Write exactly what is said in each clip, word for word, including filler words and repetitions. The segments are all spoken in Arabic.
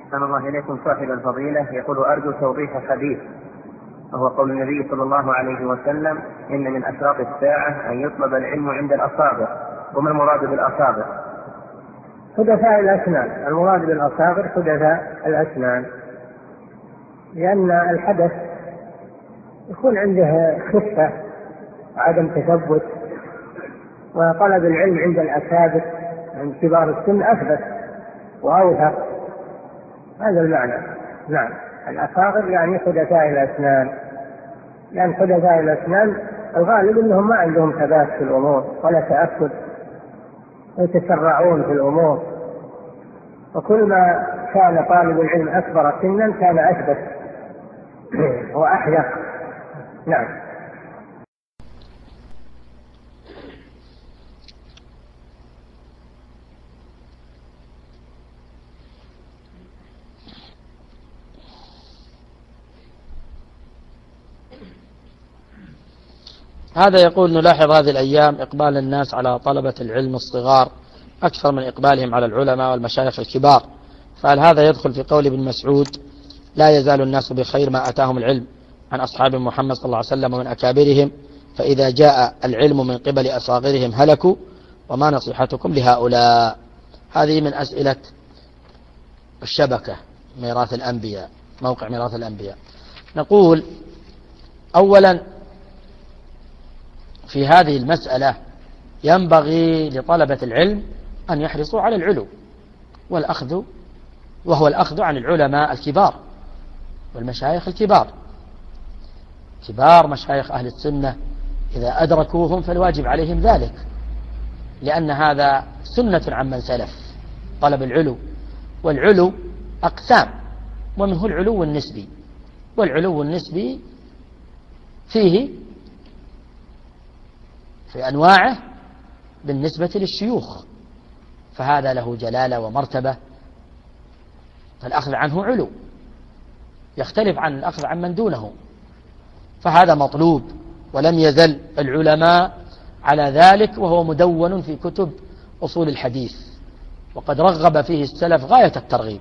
أحسن الله إليكم صاحب الفضيلة، يقول أرجو توضيح حديث وهو قول النبي صلى الله عليه وسلم: إن من أشراط الساعة أن يطلب العلم عند الأصابع. وما المراد بالأصابع؟ حدثاء الأسنان، المراد بالأصابع حدثاء الأسنان، لأن الحدث يكون عنده خفة وعدم تثبت، وطلب العلم عند الأكابر عند كبار السن أثبت وأوثق. هذا المعنى. نعم، الأصاغر يعني حدثاء الأسنان، لأن حدثاء الأسنان الغالب أنهم ما عندهم ثبات في الأمور ولا تأكد، يتسرعون في الأمور، وكل ما كان طالب العلم أكبر سنا كان أثبت وأحيق. نعم. هذا يقول: نلاحظ هذه الأيام إقبال الناس على طلبة العلم الصغار أكثر من إقبالهم على العلماء والمشايخ الكبار، فهل هذا يدخل في قول ابن مسعود: لا يزال الناس بخير ما أتاهم العلم عن أصحاب محمد صلى الله عليه وسلم ومن أكابرهم، فإذا جاء العلم من قبل أصاغرهم هلكوا، وما نصيحتكم لهؤلاء؟ هذه من أسئلة الشبكة ميراث الأنبياء، موقع ميراث الأنبياء. نقول أولا في هذه المسألة ينبغي لطلبة العلم أن يحرصوا على العلو والأخذ، وهو الأخذ عن العلماء الكبار والمشايخ الكبار. كبار مشايخ أهل السنة إذا أدركوهم فالواجب عليهم ذلك، لأن هذا سنة عمن سلف، طلب العلو. والعلو أقسام، ومنه العلو النسبي، والعلو النسبي فيه في أنواعه بالنسبة للشيوخ، فهذا له جلالة ومرتبة، فالأخذ عنه علو يختلف عن الأخذ عن من دونه، فهذا مطلوب، ولم يزل العلماء على ذلك، وهو مدون في كتب أصول الحديث، وقد رغب فيه السلف غاية الترغيب.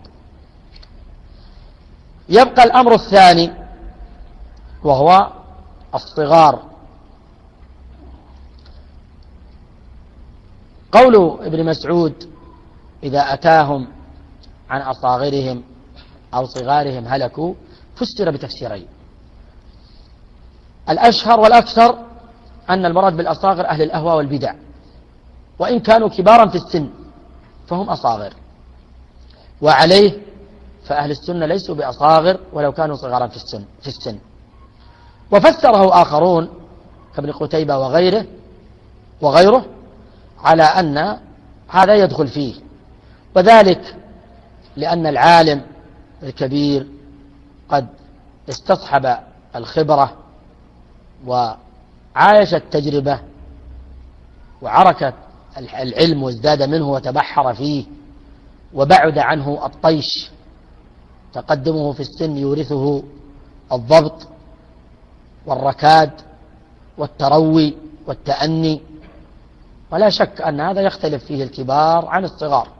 يبقى الأمر الثاني وهو الصغار. قول ابن مسعود: إذا أتاهم عن أصاغرهم أو صغارهم هلكوا، فسر بتفسيرين. الأشهر والأكثر أن المراد بالأصاغر أهل الأهواء والبدع، وإن كانوا كبارا في السن فهم أصاغر، وعليه فأهل السنة ليسوا بأصاغر ولو كانوا صغارا في السن, في السن. وفسره آخرون كابن قتيبة وغيره وغيره على أن هذا يدخل فيه، وذلك لأن العالم الكبير قد استصحب الخبرة وعايش التجربة وعركة العلم وازداد منه وتبحر فيه، وبعد عنه الطيش، تقدمه في السن يورثه الضبط والركاد والتروي والتأني، ولا شك أن هذا يختلف فيه الكبار عن الصغار.